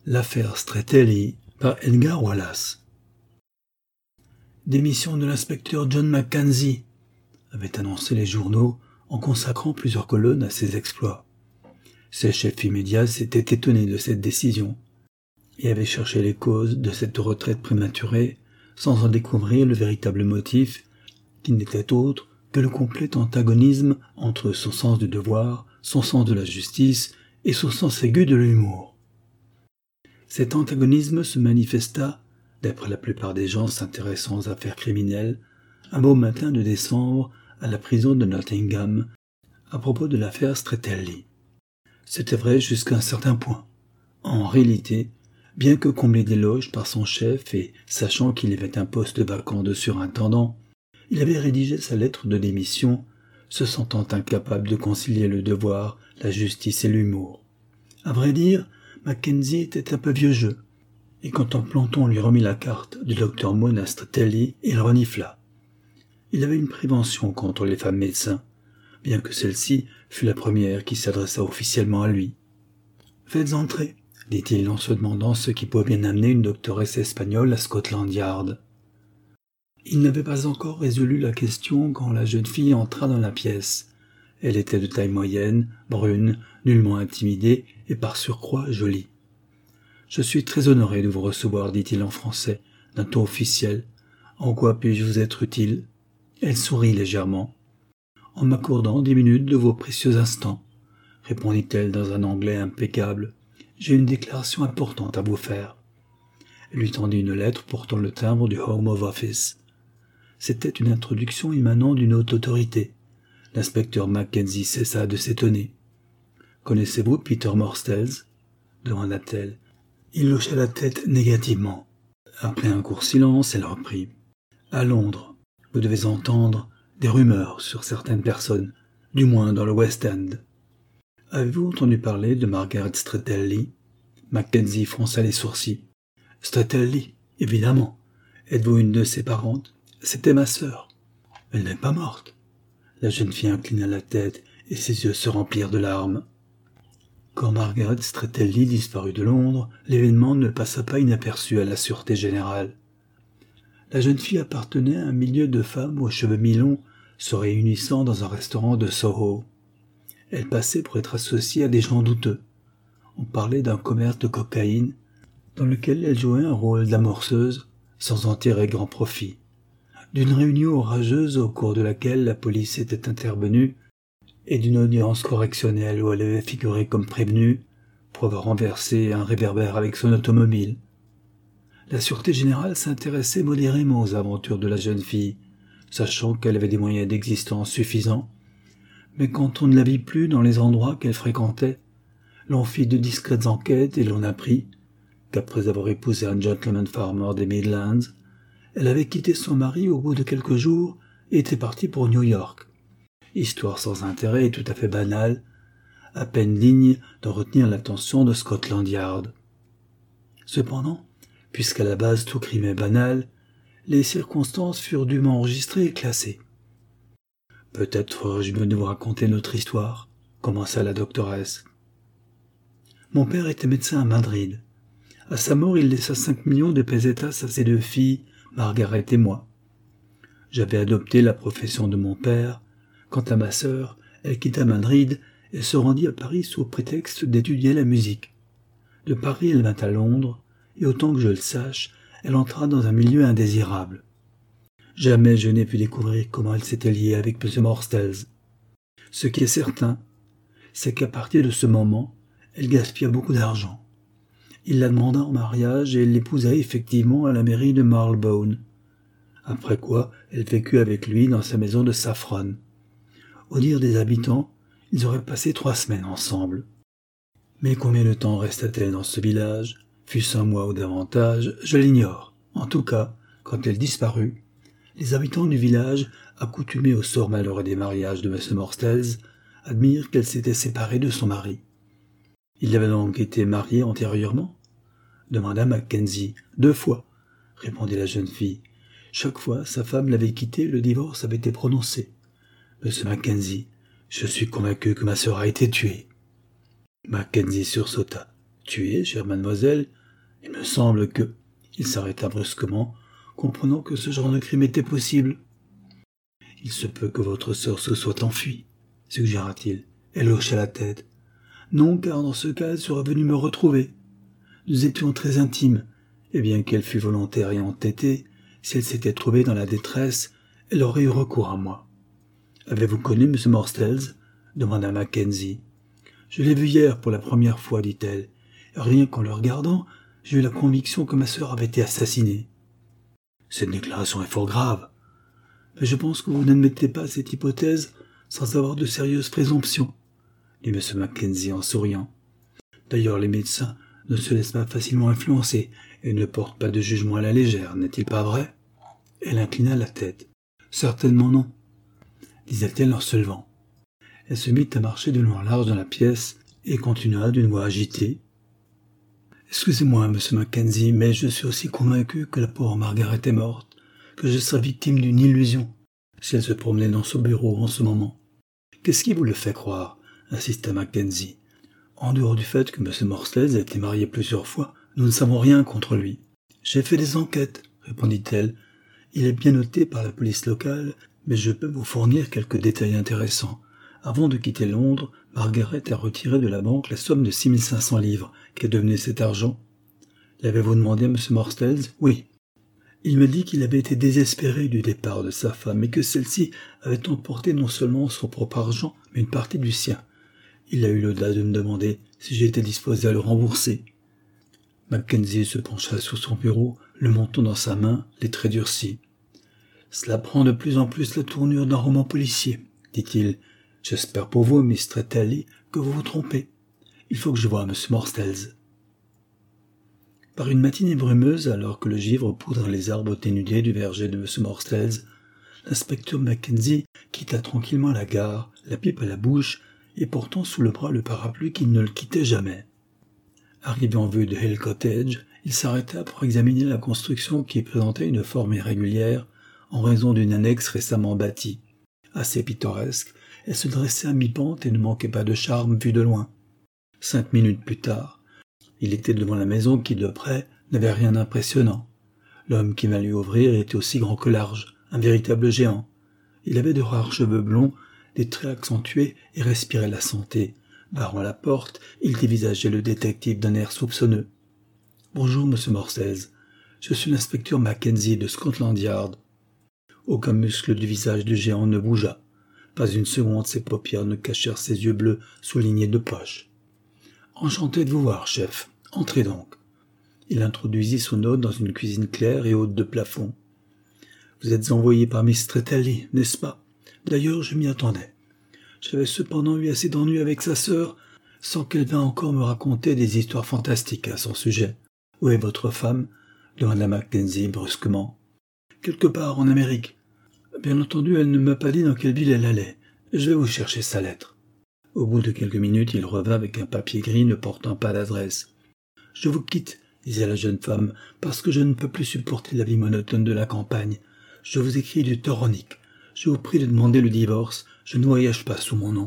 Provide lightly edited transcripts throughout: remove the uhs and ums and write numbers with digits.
L'affaire Stretelli par Edgar Wallace. Démission de l'inspecteur John Mackenzie, avaient annoncé les journaux en consacrant plusieurs colonnes à ses exploits. Ses chefs immédiats s'étaient étonnés de cette décision et avaient cherché les causes de cette retraite prématurée sans en découvrir le véritable motif qui n'était autre que le complet antagonisme entre son sens du devoir, son sens de la justice et son sens aigu de l'humour. Cet antagonisme se manifesta, d'après la plupart des gens s'intéressant aux affaires criminelles, un beau matin de décembre à la prison de Nottingham, à propos de l'affaire Stretelli. C'était vrai jusqu'à un certain point. En réalité, bien que comblé d'éloges par son chef et sachant qu'il y avait un poste vacant de surintendant, il avait rédigé sa lettre de démission, se sentant incapable de concilier le devoir, la justice et l'humour. À vrai dire, Mackenzie était un peu vieux jeu, et quand un planton lui remit la carte du docteur Mona Stretelli, il renifla. Il avait une prévention contre les femmes médecins, bien que celle-ci fût la première qui s'adressa officiellement à lui. « Faites entrer », dit-il en se demandant ce qui pouvait bien amener une doctoresse espagnole à Scotland Yard. Il n'avait pas encore résolu la question quand la jeune fille entra dans la pièce. Elle était de taille moyenne, brune, nullement intimidée et par surcroît jolie. « Je suis très honoré de vous recevoir, dit-il en français, d'un ton officiel. En quoi puis-je vous être utile ?» Elle sourit légèrement. « En m'accordant 10 minutes de vos précieux instants, » répondit-elle dans un anglais impeccable. « J'ai une déclaration importante à vous faire. » Elle lui tendit une lettre portant le timbre du Home Office. C'était une introduction émanant d'une haute autorité. L'inspecteur Mackenzie cessa de s'étonner. « Connaissez-vous Peter Morstels ?» demanda-t-elle. Il hocha la tête négativement. Après un court silence, elle reprit. « À Londres, vous devez entendre des rumeurs sur certaines personnes, du moins dans le West End. Avez-vous entendu parler de Margaret Stretelli ?» Mackenzie fronça les sourcils. « Stretelli, évidemment. Êtes-vous une de ses parentes ? C'était ma sœur. Elle n'est pas morte. » La jeune fille inclina la tête et ses yeux se remplirent de larmes. Quand Margaret Stretelli disparut de Londres, l'événement ne passa pas inaperçu à la sûreté générale. La jeune fille appartenait à un milieu de femmes aux cheveux mi-longs se réunissant dans un restaurant de Soho. Elle passait pour être associée à des gens douteux. On parlait d'un commerce de cocaïne dans lequel elle jouait un rôle d'amorceuse sans en tirer grand profit. D'une réunion orageuse au cours de laquelle la police était intervenue et d'une audience correctionnelle où elle avait figuré comme prévenue pour avoir renversé un réverbère avec son automobile. La sûreté générale s'intéressait modérément aux aventures de la jeune fille, sachant qu'elle avait des moyens d'existence suffisants, mais quand on ne la vit plus dans les endroits qu'elle fréquentait, l'on fit de discrètes enquêtes et l'on apprit qu'après avoir épousé un gentleman farmer des Midlands, elle avait quitté son mari au bout de quelques jours et était partie pour New York. Histoire sans intérêt et tout à fait banale, à peine digne de retenir l'attention de Scotland Yard. Cependant, puisqu'à la base tout crime est banal, les circonstances furent dûment enregistrées et classées. « Peut-être ferais-je mieux de vous raconter notre histoire », commença la doctoresse. « Mon père était médecin à Madrid. À sa mort, il laissa 5 millions de pesetas à ses 2 filles, Margaret et moi. J'avais adopté la profession de mon père. Quant à ma sœur, elle quitta Madrid et se rendit à Paris sous prétexte d'étudier la musique. De Paris, elle vint à Londres, et autant que je le sache, elle entra dans un milieu indésirable. Jamais je n'ai pu découvrir comment elle s'était liée avec M. Morstels. Ce qui est certain, c'est qu'à partir de ce moment, elle gaspilla beaucoup d'argent. Il la demanda en mariage et elle l'épousa effectivement à la mairie de Marylebone. Après quoi, elle vécut avec lui dans sa maison de Saffron. Au dire des habitants, ils auraient passé 3 semaines ensemble. Mais combien de temps resta-t-elle dans ce village, fût-ce un mois ou davantage, je l'ignore. En tout cas, quand elle disparut, les habitants du village, accoutumés au sort malheureux des mariages de M. Morstels, admirent qu'elle s'était séparée de son mari. « Il avait donc été marié antérieurement ?» demanda Mackenzie. « 2 fois, » répondit la jeune fille. « Chaque fois, sa femme l'avait quitté, le divorce avait été prononcé. Monsieur Mackenzie, je suis convaincu que ma sœur a été tuée. » Mackenzie sursauta. Tué, chère mademoiselle? Il me semble que... Il s'arrêta brusquement, comprenant que ce genre de crime était possible. Il se peut que votre sœur se soit enfuie, suggéra-t-il. Elle hocha la tête. Non, car dans ce cas, elle serait venue me retrouver. Nous étions très intimes, et bien qu'elle fût volontaire et entêtée, si elle s'était trouvée dans la détresse, elle aurait eu recours à moi. Avez-vous connu M. Morstels? Demanda Mackenzie. Je l'ai vu hier pour la première fois, dit-elle. Rien qu'en le regardant, j'ai eu la conviction que ma sœur avait été assassinée. Cette déclaration est fort grave. Mais je pense que vous n'admettez pas cette hypothèse sans avoir de sérieuses présomptions, dit M. Mackenzie en souriant. D'ailleurs, les médecins ne se laissent pas facilement influencer et ne portent pas de jugement à la légère, n'est-il pas vrai? Elle inclina la tête. Certainement non, disait-elle en se levant. Elle se mit à marcher de long en large dans la pièce et continua d'une voix agitée. Excusez-moi, monsieur Mackenzie, mais je suis aussi convaincu que la pauvre Margaret est morte, que je serais victime d'une illusion si elle se promenait dans son bureau en ce moment. Qu'est-ce qui vous le fait croire? Insista Mackenzie. En dehors du fait que M. Morstels a été marié plusieurs fois, nous ne savons rien contre lui. J'ai fait des enquêtes, répondit-elle. Il est bien noté par la police locale, mais je peux vous fournir quelques détails intéressants. Avant de quitter Londres, Margaret a retiré de la banque la somme de 6 500 livres. Qu'est devenu cet argent? L'avez-vous demandé à M. Morstels? Oui. Il me dit qu'il avait été désespéré du départ de sa femme et que celle-ci avait emporté non seulement son propre argent, mais une partie du sien. Il a eu l'audace de me demander si j'étais disposé à le rembourser. Mackenzie se pencha sur son bureau, le menton dans sa main, les traits durcis. « Cela prend de plus en plus la tournure d'un roman policier, dit-il. J'espère pour vous, Miss Tretelli, que vous vous trompez. Il faut que je voie M. Morstels. » Par une matinée brumeuse, alors que le givre poudrait les arbres dénudés du verger de M. Morstels, l'inspecteur Mackenzie quitta tranquillement la gare, la pipe à la bouche, et portant sous le bras le parapluie qui ne le quittait jamais. Arrivé en vue de Hill Cottage, il s'arrêta pour examiner la construction qui présentait une forme irrégulière en raison d'une annexe récemment bâtie. Assez pittoresque, elle se dressait à mi-pente et ne manquait pas de charme vu de loin. 5 minutes plus tard, il était devant la maison qui, de près, n'avait rien d'impressionnant. L'homme qui vint lui ouvrir était aussi grand que large, un véritable géant. Il avait de rares cheveux blonds, des traits accentués et respirait la santé. Barrant la porte, il dévisageait le détective d'un air soupçonneux. « Bonjour, monsieur Morstels. Je suis l'inspecteur Mackenzie de Scotland Yard. » Aucun muscle du visage du géant ne bougea. Pas une seconde ses paupières ne cachèrent ses yeux bleus soulignés de poches. « Enchanté de vous voir, chef. Entrez donc. » Il introduisit son hôte dans une cuisine claire et haute de plafond. « Vous êtes envoyé par Miss Tretelli, n'est-ce pas? D'ailleurs, je m'y attendais. J'avais cependant eu assez d'ennuis avec sa sœur, sans qu'elle vînt encore me raconter des histoires fantastiques à son sujet. Où est votre femme? Demanda Mackenzie brusquement. Quelque part en Amérique. Bien entendu, elle ne m'a pas dit dans quelle ville elle allait. Je vais vous chercher sa lettre. Au bout de quelques minutes, il revint avec un papier gris ne portant pas d'adresse. Je vous quitte, disait la jeune femme, parce que je ne peux plus supporter la vie monotone de la campagne. Je vous écris du Toronique. Je vous prie de demander le divorce. Je ne voyage pas sous mon nom.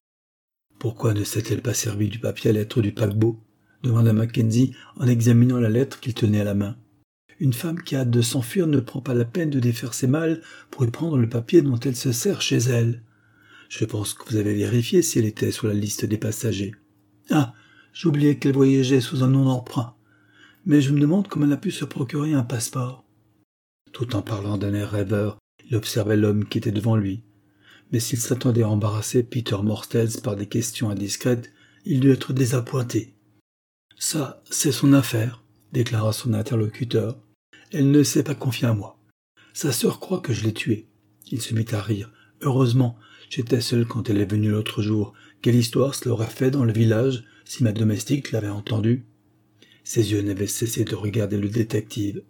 Pourquoi ne s'est-elle pas servie du papier à lettres du paquebot? Demanda Mackenzie en examinant la lettre qu'il tenait à la main. Une femme qui a hâte de s'enfuir ne prend pas la peine de défaire ses malles pour y prendre le papier dont elle se sert chez elle. Je pense que vous avez vérifié si elle était sur la liste des passagers. Ah, j'oubliais qu'elle voyageait sous un nom d'emprunt. Mais je me demande comment elle a pu se procurer un passeport. Tout en parlant d'un air rêveur, il observait l'homme qui était devant lui. Mais s'il s'attendait à embarrasser Peter Morstels par des questions indiscrètes, il dut être désappointé. « Ça, c'est son affaire, » déclara son interlocuteur. « Elle ne s'est pas confiée à moi. Sa sœur croit que je l'ai tuée. » Il se mit à rire. « Heureusement, j'étais seul quand elle est venue l'autre jour. Quelle histoire cela aurait fait dans le village si ma domestique l'avait entendue ?» Ses yeux n'avaient cessé de regarder le détective.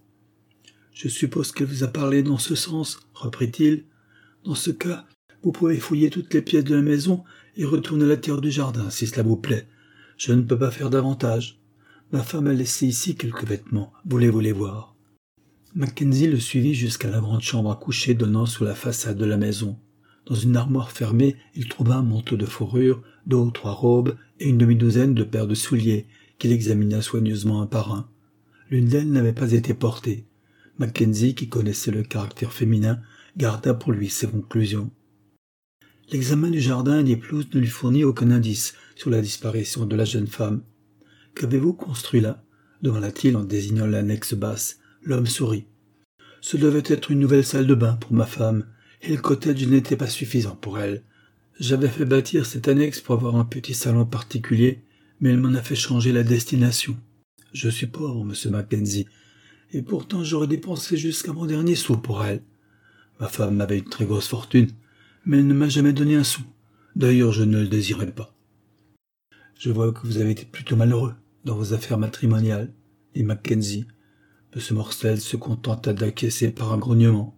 « Je suppose qu'elle vous a parlé dans ce sens, » reprit-il. « Dans ce cas, vous pouvez fouiller toutes les pièces de la maison et retourner à la terre du jardin, si cela vous plaît. Je ne peux pas faire davantage. Ma femme a laissé ici quelques vêtements. Voulez-vous les voir ?» Mackenzie le suivit jusqu'à la grande chambre à coucher donnant sur la façade de la maison. Dans une armoire fermée, il trouva un manteau de fourrure, 2 ou 3 robes et une demi-douzaine de paires de souliers, qu'il examina soigneusement un par un. L'une d'elles n'avait pas été portée. Mackenzie, qui connaissait le caractère féminin, garda pour lui ses conclusions. L'examen du jardin et des pelouses ne lui fournit aucun indice sur la disparition de la jeune femme. « Qu'avez-vous construit là » demanda-t-il en désignant l'annexe basse. L'homme sourit. « Ce devait être une nouvelle salle de bain pour ma femme, et le cottage n'était pas suffisant pour elle. J'avais fait bâtir cette annexe pour avoir un petit salon particulier, mais elle m'en a fait changer la destination. Je suis pauvre, monsieur Mackenzie, et pourtant j'aurais dépensé jusqu'à mon dernier sou pour elle. Ma femme avait une très grosse fortune, mais elle ne m'a jamais donné un sou. D'ailleurs, je ne le désirais pas. Je vois que vous avez été plutôt malheureux dans vos affaires matrimoniales, dit Mackenzie. M. Morstel se contenta d'acquiescer par un grognement.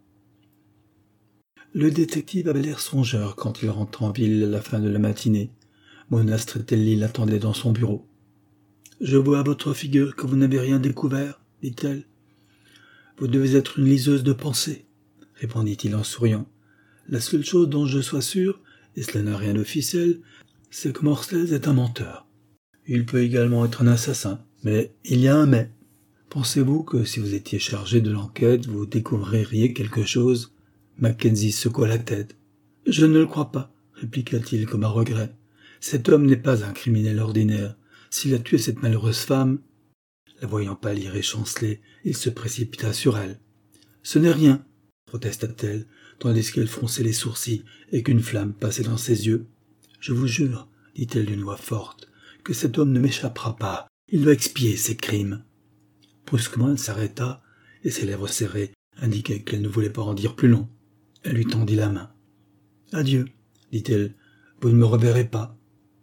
Le détective avait l'air songeur quand il rentra en ville à la fin de la matinée. Mona Stretelli l'attendait dans son bureau. « Je vois à votre figure que vous n'avez rien découvert, dit-elle. « Vous devez être une liseuse de pensées, répondit-il en souriant. La seule chose dont je sois sûr, et cela n'a rien d'officiel, c'est que Morstel est un menteur. Il peut également être un assassin, mais il y a un mais. Pensez-vous que si vous étiez chargé de l'enquête, vous découvririez quelque chose ?» Mackenzie secoua la tête. « Je ne le crois pas, répliqua-t-il comme à regret. Cet homme n'est pas un criminel ordinaire. S'il a tué cette malheureuse femme... » La voyant pâlir et chanceler, il se précipita sur elle. « Ce n'est rien, » protesta-t-elle, tandis qu'elle fronçait les sourcils et qu'une flamme passait dans ses yeux. « Je vous jure, » dit-elle d'une voix forte, « que cet homme ne m'échappera pas. Il doit expier ses crimes. » Brusquement, elle s'arrêta, et ses lèvres serrées indiquaient qu'elle ne voulait pas en dire plus long. Elle lui tendit la main. « Adieu, » dit-elle, « vous ne me reverrez pas. »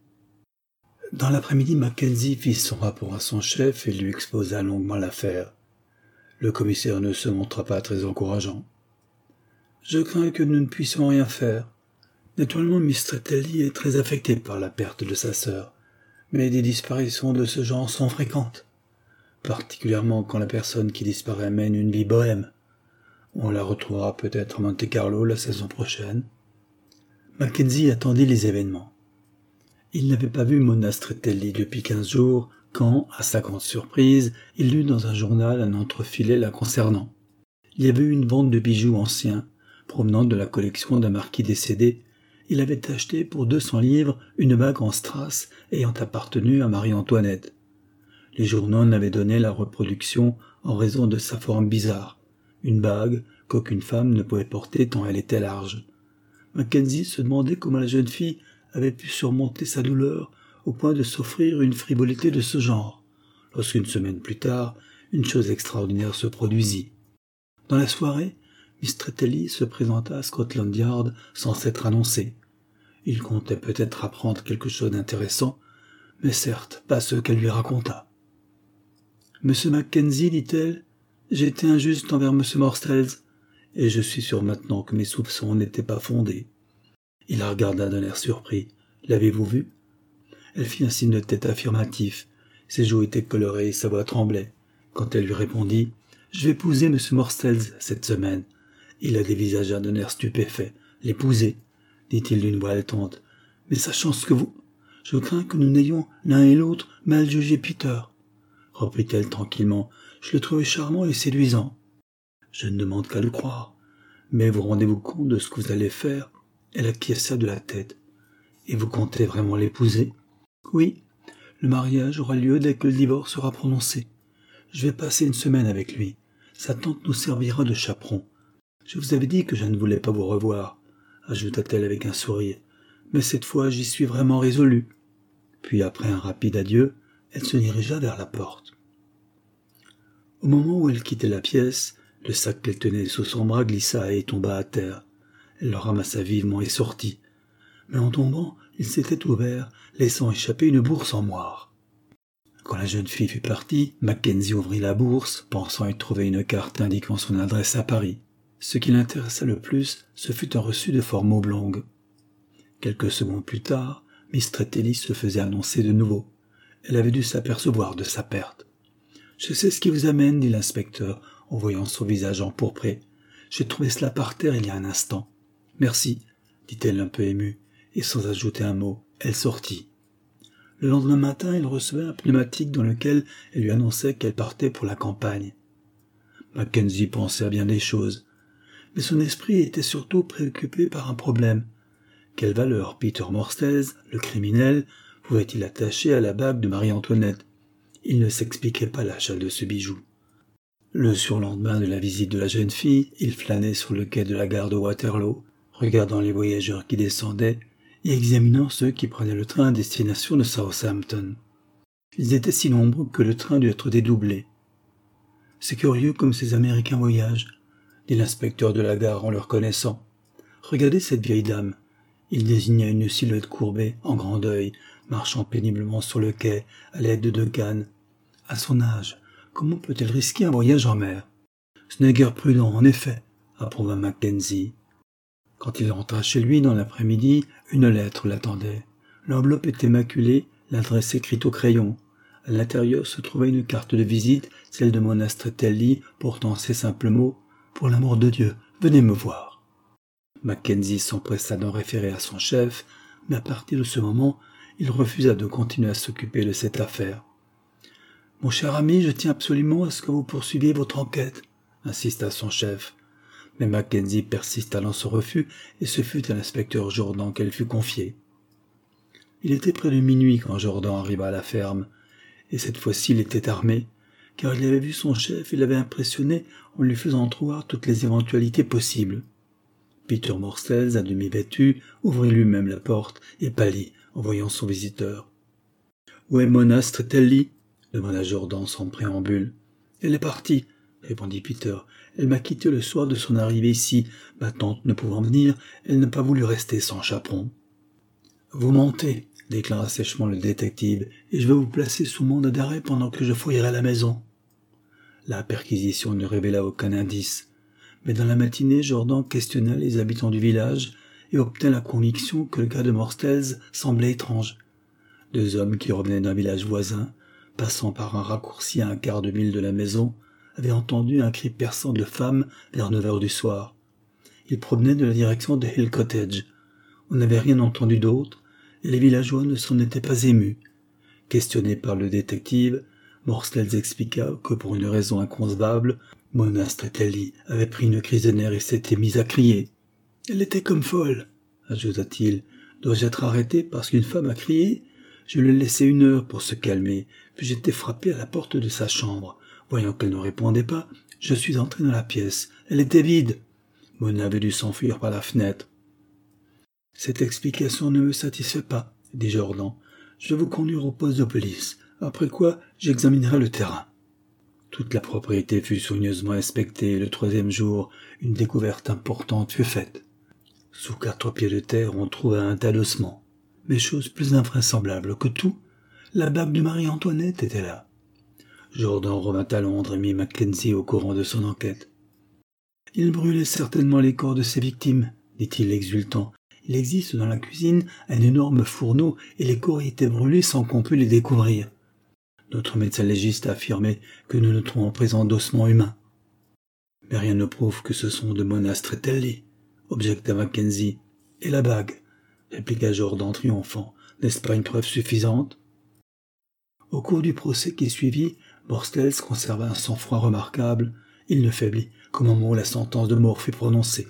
Dans l'après-midi, Mackenzie fit son rapport à son chef et lui exposa longuement l'affaire. Le commissaire ne se montra pas très encourageant. « Je crains que nous ne puissions rien faire. Naturellement, Miss Stretelli est très affectée par la perte de sa sœur, mais des disparitions de ce genre sont fréquentes, particulièrement quand la personne qui disparaît mène une vie bohème. On la retrouvera peut-être à Monte-Carlo la saison prochaine. » Mackenzie attendit les événements. Il n'avait pas vu Mona Stretelli depuis 15 jours quand, à sa grande surprise, il lut dans un journal un entrefilet la concernant. Il y avait eu une vente de bijoux anciens, provenant de la collection d'un marquis décédé. Il avait acheté pour 200 livres une bague en strass ayant appartenu à Marie-Antoinette. Les journaux n'avaient donné la reproduction en raison de sa forme bizarre, une bague qu'aucune femme ne pouvait porter tant elle était large. Mackenzie se demandait comment la jeune fille avait pu surmonter sa douleur au point de s'offrir une frivolité de ce genre, lorsqu'une semaine plus tard, une chose extraordinaire se produisit. Dans la soirée, Miss Stretelli se présenta à Scotland Yard sans s'être annoncée. Il comptait peut-être apprendre quelque chose d'intéressant, mais certes pas ce qu'elle lui raconta. « Monsieur Mackenzie, dit-elle, j'ai été injuste envers Monsieur Morstel, et je suis sûr maintenant que mes soupçons n'étaient pas fondés. » Il la regarda d'un air surpris. « L'avez-vous vu ?» Elle fit un signe de tête affirmatif. Ses joues étaient colorées et sa voix tremblait. Quand elle lui répondit, « Je vais épouser M. Morstel cette semaine. » Il la dévisagea d'un air stupéfait. « L'épouser ?» dit-il d'une voix haletante. « Mais sachant ce que vous... Je crains que nous n'ayons l'un et l'autre mal jugé Peter. » reprit-elle tranquillement. « Je le trouvais charmant et séduisant. Je ne demande qu'à le croire. Mais vous rendez-vous compte de ce que vous allez faire ?» Elle acquiesça de la tête. « Et vous comptez vraiment l'épouser ?»« Oui, le mariage aura lieu dès que le divorce sera prononcé. Je vais passer une semaine avec lui. Sa tante nous servira de chaperon. Je vous avais dit que je ne voulais pas vous revoir, ajouta-t-elle avec un sourire. Mais cette fois, j'y suis vraiment résolue. » Puis, après un rapide adieu, elle se dirigea vers la porte. Au moment où elle quittait la pièce, le sac qu'elle tenait sous son bras glissa et tomba à terre. Elle le ramassa vivement et sortit. Mais en tombant, il s'était ouvert, laissant échapper une bourse en moire. Quand la jeune fille fut partie, Mackenzie ouvrit la bourse, pensant y trouver une carte indiquant son adresse à Paris. Ce qui l'intéressa le plus, ce fut un reçu de forme oblongue. Quelques secondes plus tard, Miss Stretelli se faisait annoncer de nouveau. Elle avait dû s'apercevoir de sa perte. « Je sais ce qui vous amène, » dit l'inspecteur, en voyant son visage empourpré. « J'ai trouvé cela par terre il y a un instant. »« Merci, » dit-elle un peu émue, et sans ajouter un mot, elle sortit. Le lendemain matin, il recevait un pneumatique dans lequel elle lui annonçait qu'elle partait pour la campagne. Mackenzie pensait à bien des choses, mais son esprit était surtout préoccupé par un problème. Quelle valeur Peter Morstels, le criminel, pouvait-il attacher à la bague de Marie-Antoinette? Il ne s'expliquait pas l'achat de ce bijou. Le surlendemain de la visite de la jeune fille, il flânait sur le quai de la gare de Waterloo, regardant les voyageurs qui descendaient et examinant ceux qui prenaient le train à destination de Southampton. Ils étaient si nombreux que le train dut être dédoublé. « C'est curieux comme ces Américains voyagent », dit l'inspecteur de la gare en le reconnaissant. « Regardez cette vieille dame. » Il désigna une silhouette courbée, en grand deuil, marchant péniblement sur le quai à l'aide de 2 cannes. À son âge, comment peut-elle risquer un voyage en mer? Ce n'est guère prudent, en effet, approuva Mackenzie. Quand il rentra chez lui dans l'après-midi, une lettre l'attendait. L'enveloppe était maculée, l'adresse écrite au crayon. À l'intérieur se trouvait une carte de visite, celle de Mona Stretelli, portant ces simples mots « Pour l'amour de Dieu, venez me voir ». Mackenzie s'empressa d'en référer à son chef, mais à partir de ce moment, il refusa de continuer à s'occuper de cette affaire. « Mon cher ami, je tiens absolument à ce que vous poursuiviez votre enquête », insista son chef. Mais Mackenzie persista dans son refus, et ce fut à l'inspecteur Jordan qu'elle fut confiée. Il était près de minuit quand Jordan arriva à la ferme, et cette fois-ci il était armé, car il avait vu son chef et l'avait impressionné en lui faisant entrevoir toutes les éventualités possibles. Peter Morstels, à demi vêtu, ouvrit lui-même la porte et pâlit en voyant son visiteur. « Où est Mona Stretelli ?» demanda Jordan sans préambule. « Elle est partie, » répondit Peter. « Elle m'a quitté le soir de son arrivée ici. Ma tante ne pouvant venir, elle n'a pas voulu rester sans chaperon. »« Vous mentez, » déclara sèchement le détective, « et je vais vous placer sous mandat d'arrêt pendant que je fouillerai la maison. » La perquisition ne révéla aucun indice, mais dans la matinée, Jordan questionna les habitants du village et obtint la conviction que le cas de Morstels semblait étrange. 2 hommes qui revenaient d'un village voisin, passant par un raccourci à 1/4 de mille de la maison, avaient entendu un cri perçant de femme vers 9 heures du soir. Ils provenaient de la direction de Hill Cottage. On n'avait rien entendu d'autre, et les villageois ne s'en étaient pas émus. Questionné par le détective, Morstels expliqua que pour une raison inconcevable, Mona Stretelli avait pris une crise de nerfs et s'était mise à crier. « Elle était comme folle, » ajouta-t-il. « Dois-je être arrêté parce qu'une femme a crié ? Je l'ai laissé 1 heure pour se calmer, puis j'étais frappé à la porte de sa chambre. Voyant qu'elle ne répondait pas, je suis entré dans la pièce. Elle était vide. Mona avait dû s'enfuir par la fenêtre. »« Cette explication ne me satisfait pas, » dit Jordan. « Je vais vous conduire au poste de police, après quoi j'examinerai le terrain. » Toute la propriété fut soigneusement inspectée et le 3e jour, une découverte importante fut faite. Sous 4 pieds de terre, on trouva un tas d'ossements. Mais chose plus invraisemblable que tout, la bague de Marie-Antoinette était là. Jordan revint à Londres et mit Mackenzie au courant de son enquête. « Il brûlait certainement les corps de ses victimes, » dit-il exultant. « Il existe dans la cuisine un énorme fourneau et les corps y étaient brûlés sans qu'on pût les découvrir. Notre médecin légiste a affirmé que nous ne trouvons présent d'ossements humains. »« Mais rien ne prouve que ce sont de Mona Stretelli, » objecta Mackenzie. « Et la bague ?» répliqua Jordan triomphant. « N'est-ce pas une preuve suffisante ?» Au cours du procès qui suivit, Morstels conserva un sang-froid remarquable. Il ne faiblit qu'au moment où la sentence de mort fut prononcée.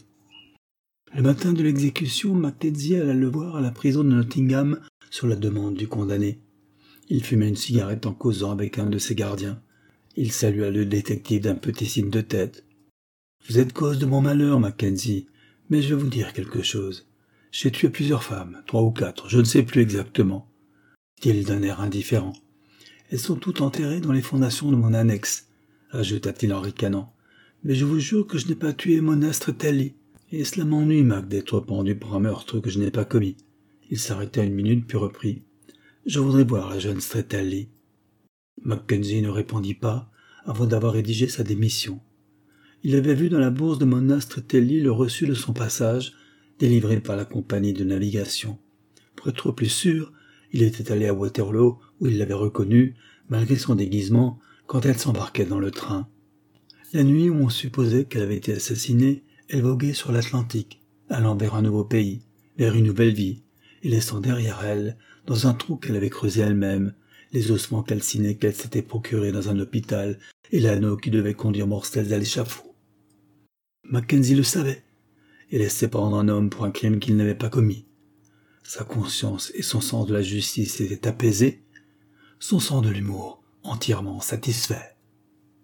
Le matin de l'exécution, Mackenzie alla le voir à la prison de Nottingham sur la demande du condamné. Il fumait une cigarette en causant avec un de ses gardiens. Il salua le détective d'un petit signe de tête. « Vous êtes cause de mon malheur, Mackenzie, mais je vais vous dire quelque chose. J'ai tué plusieurs femmes, 3 ou 4, je ne sais plus exactement, » dit-il d'un air indifférent. « Elles sont toutes enterrées dans les fondations de mon annexe, » ajouta-t-il en ricanant. « Mais je vous jure que je n'ai pas tué Mona Stretelli, et cela m'ennuie, Mac, d'être pendu pour un meurtre que je n'ai pas commis. » Il s'arrêta 1 minute puis reprit. « Je voudrais voir la jeune Stretelli. » Mackenzie ne répondit pas avant d'avoir rédigé sa démission. Il avait vu dans la bourse de Mona Stretelli le reçu de son passage, délivré par la compagnie de navigation. Pour être plus sûr, il était allé à Waterloo, où il l'avait reconnue, malgré son déguisement, quand elle s'embarquait dans le train. La nuit où on supposait qu'elle avait été assassinée, elle voguait sur l'Atlantique, allant vers un nouveau pays, vers une nouvelle vie, et laissant derrière elle, dans un trou qu'elle avait creusé elle-même, les ossements calcinés qu'elle s'était procurés dans un hôpital et l'anneau qui devait conduire Morstels à l'échafaud. Mackenzie le savait, et laissait pendre un homme pour un crime qu'il n'avait pas commis. Sa conscience et son sens de la justice étaient apaisés, son sens de l'humour entièrement satisfait.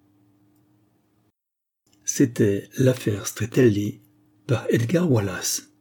C'était l'affaire Stretelli par Edgar Wallace.